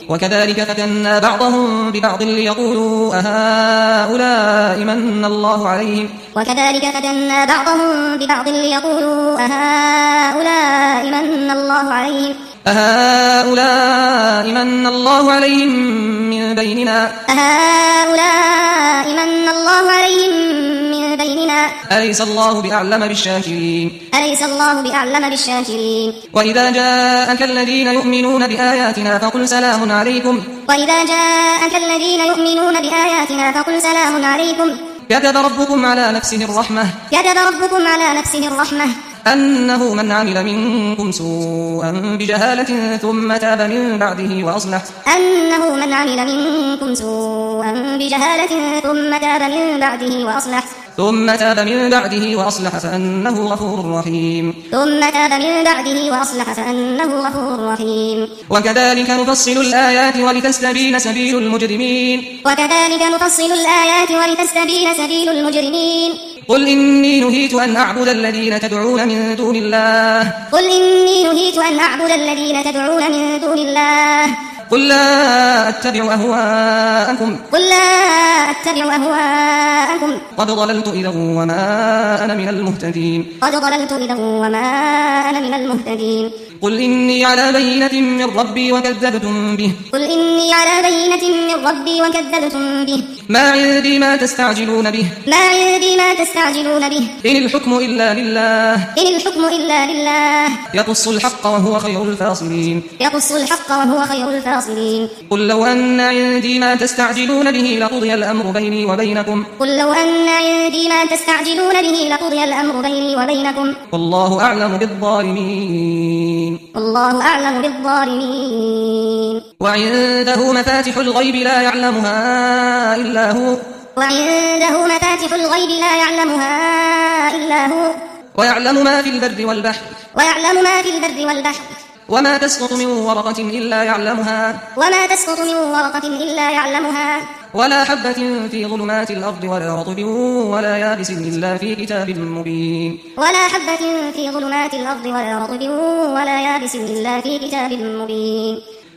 وكذلك فتنا بعضهم ببعض ليقولوا أهؤلاء من الله عليهم وكذلك فتنا بعضهم ببعض ليقولوا أهؤلاء من الله عليهم أهؤلاء من الله عليهم من بيننا أهؤلاء من الله عليهم من بيننا أليس الله بأعلم بالشاكرين أليس الله بأعلم بالشاكرين وإذا جاءك الذين يؤمنون بآياتنا فقل سلام عليكم وإذا جاءك الذين يؤمنون بآياتنا فقل سلام عليكم كتب ربكم على نفسه الرحمة كتب ربكم على نفسه الرحمة أنه من عمل منكم سوءا بجهالة ثم تاب من بعده وأصلح أنه من عمل منكم سوءا بجهالة ثم تاب من بعده وأصلح فأنه غفور رحيم وكذلك نفصل الآيات ولتستبين سبيل المجرمين قل إني نهيت أن أعبد الذين تدعون من دون الله قل لا أتبع أهواءكم قد ضللت إذا وما أنا من المهتدين قل إني على بينة من ربي وكذبتم به ما عندي ما تستعجلون به إن الحكم إلا لله يقص الحق وهو خير الفاصلين قل لو أن عندي ما تستعجلون به لقضي الأمر بيني وبينكم والله أعلم بالظالمين وعنده مفاتح الغيب لا يعلمها إلا هو ويعلم ما في البر والبحر وما تسقط من ورقة إلا يعلمها ولا حبة في ظلمات الأرض ولا رطب ولا يابس إلا في كتاب مبين